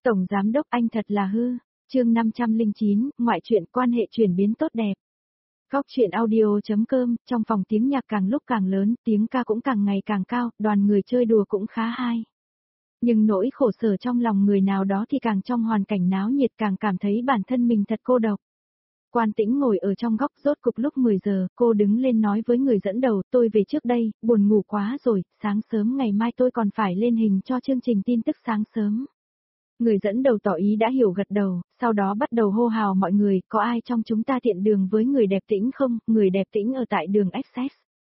Tổng Giám đốc anh thật là hư. Chương 509, ngoại truyện quan hệ chuyển biến tốt đẹp. Góc truyện audio.com, trong phòng tiếng nhạc càng lúc càng lớn, tiếng ca cũng càng ngày càng cao, đoàn người chơi đùa cũng khá hay. Nhưng nỗi khổ sở trong lòng người nào đó thì càng trong hoàn cảnh náo nhiệt càng cảm thấy bản thân mình thật cô độc. Quan Tĩnh ngồi ở trong góc, rốt cục lúc 10 giờ, cô đứng lên nói với người dẫn đầu, tôi về trước đây, buồn ngủ quá rồi, sáng sớm ngày mai tôi còn phải lên hình cho chương trình tin tức sáng sớm. Người dẫn đầu tỏ ý đã hiểu gật đầu, sau đó bắt đầu hô hào mọi người, có ai trong chúng ta tiện đường với người đẹp Tĩnh không, người đẹp Tĩnh ở tại đường Access.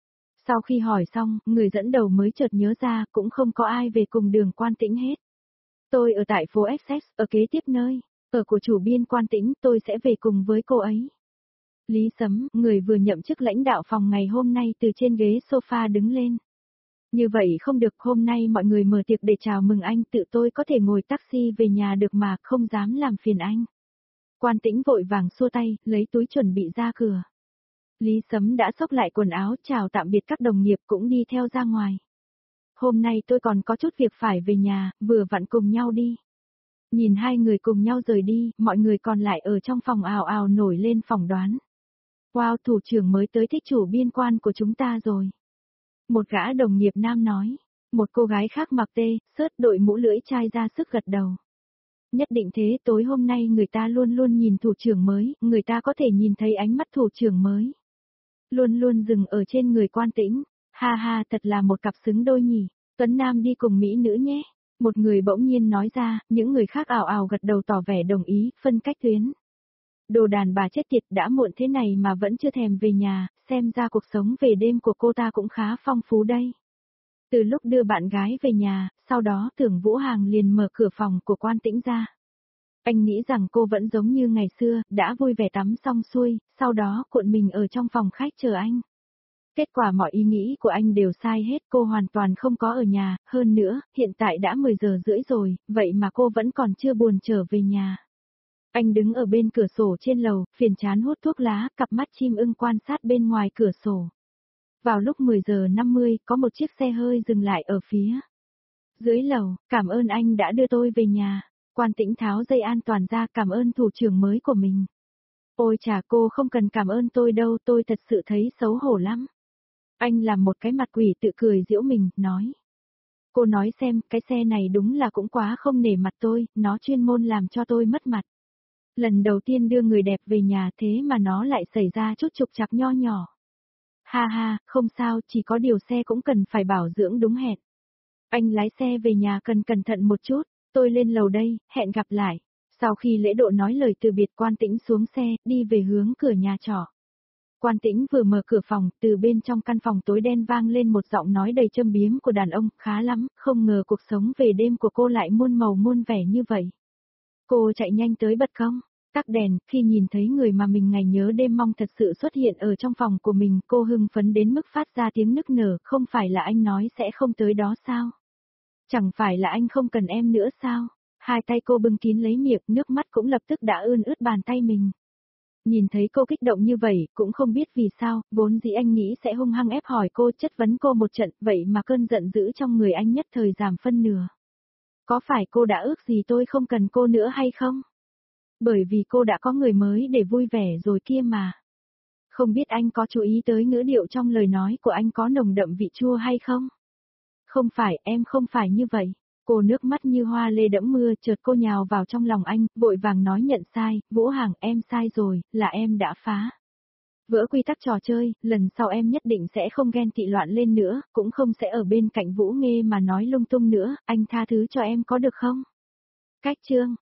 Sau khi hỏi xong, người dẫn đầu mới chợt nhớ ra, cũng không có ai về cùng đường Quan Tĩnh hết. Tôi ở tại phố Access, ở kế tiếp nơi, ở của chủ biên Quan Tĩnh, tôi sẽ về cùng với cô ấy. Lý Sấm, người vừa nhậm chức lãnh đạo phòng ngày hôm nay từ trên ghế sofa đứng lên. Như vậy không được, hôm nay mọi người mở tiệc để chào mừng anh, tự tôi có thể ngồi taxi về nhà được mà, không dám làm phiền anh. Quan Tĩnh vội vàng xua tay, lấy túi chuẩn bị ra cửa. Lý Sấm đã xốc lại quần áo, chào tạm biệt các đồng nghiệp cũng đi theo ra ngoài. Hôm nay tôi còn có chút việc phải về nhà, vừa vặn cùng nhau đi. Nhìn hai người cùng nhau rời đi, mọi người còn lại ở trong phòng ào ào nổi lên phỏng đoán. Wow, thủ trưởng mới tới thích chủ biên Quan của chúng ta rồi. Một gã đồng nghiệp nam nói, một cô gái khác mặc tê, sớt đội mũ lưỡi chai ra sức gật đầu. Nhất định thế, tối hôm nay người ta luôn luôn nhìn thủ trưởng mới, người ta có thể nhìn thấy ánh mắt thủ trưởng mới. Luôn luôn dừng ở trên người Quan Tĩnh, ha ha thật là một cặp xứng đôi nhỉ, Tuấn Nam đi cùng Mỹ nữ nhé. Một người bỗng nhiên nói ra, những người khác ào ào gật đầu tỏ vẻ đồng ý, phân cách tuyến. Đồ đàn bà chết tiệt, đã muộn thế này mà vẫn chưa thèm về nhà, xem ra cuộc sống về đêm của cô ta cũng khá phong phú đây. Từ lúc đưa bạn gái về nhà, sau đó Tưởng Vũ Hàng liền mở cửa phòng của Quan Tĩnh ra. Anh nghĩ rằng cô vẫn giống như ngày xưa, đã vui vẻ tắm xong xuôi, sau đó cuộn mình ở trong phòng khách chờ anh. Kết quả mọi ý nghĩ của anh đều sai hết, cô hoàn toàn không có ở nhà, hơn nữa, hiện tại đã 10 giờ rưỡi rồi, vậy mà cô vẫn còn chưa buồn trở về nhà. Anh đứng ở bên cửa sổ trên lầu, phiền chán hút thuốc lá, cặp mắt chim ưng quan sát bên ngoài cửa sổ. Vào lúc 10 giờ 50, có một chiếc xe hơi dừng lại ở phía dưới lầu, cảm ơn anh đã đưa tôi về nhà. Quan Tĩnh tháo dây an toàn ra, cảm ơn thủ trưởng mới của mình. Ôi chà, cô không cần cảm ơn tôi đâu, tôi thật sự thấy xấu hổ lắm. Anh làm một cái mặt quỷ tự cười giễu mình, nói. Cô nói xem, cái xe này đúng là cũng quá không nể mặt tôi, nó chuyên môn làm cho tôi mất mặt. Lần đầu tiên đưa người đẹp về nhà thế mà nó lại xảy ra chút trục trặc nho nhỏ. Ha ha, không sao, chỉ có điều xe cũng cần phải bảo dưỡng đúng hẹn. Anh lái xe về nhà cần cẩn thận một chút, tôi lên lầu đây, hẹn gặp lại. Sau khi lễ độ nói lời từ biệt, Quan Tĩnh xuống xe, đi về hướng cửa nhà trọ. Quan Tĩnh vừa mở cửa phòng, từ bên trong căn phòng tối đen vang lên một giọng nói đầy châm biếm của đàn ông, khá lắm, không ngờ cuộc sống về đêm của cô lại muôn màu muôn vẻ như vậy. Cô chạy nhanh tới bật công, tắt đèn, khi nhìn thấy người mà mình ngày nhớ đêm mong thật sự xuất hiện ở trong phòng của mình, cô hưng phấn đến mức phát ra tiếng nức nở, không phải là anh nói sẽ không tới đó sao? Chẳng phải là anh không cần em nữa sao? Hai tay cô bưng kín lấy miệng, nước mắt cũng lập tức đã ươn ướt bàn tay mình. Nhìn thấy cô kích động như vậy, cũng không biết vì sao, vốn dĩ anh nghĩ sẽ hung hăng ép hỏi cô, chất vấn cô một trận, vậy mà cơn giận dữ trong người anh nhất thời giảm phân nửa. Có phải cô đã ước gì tôi không cần cô nữa hay không? Bởi vì cô đã có người mới để vui vẻ rồi kia mà. Không biết anh có chú ý tới ngữ điệu trong lời nói của anh có nồng đậm vị chua hay không? Không phải, em không phải như vậy. Cô nước mắt như hoa lê đẫm mưa, chợt cô nhào vào trong lòng anh, vội vàng nói nhận sai, Vũ Hàng em sai rồi, là em đã phá vỡ quy tắc trò chơi, lần sau em nhất định sẽ không ghen tị loạn lên nữa, cũng không sẽ ở bên cạnh Vũ Nghê mà nói lung tung nữa, anh tha thứ cho em có được không? Cách chương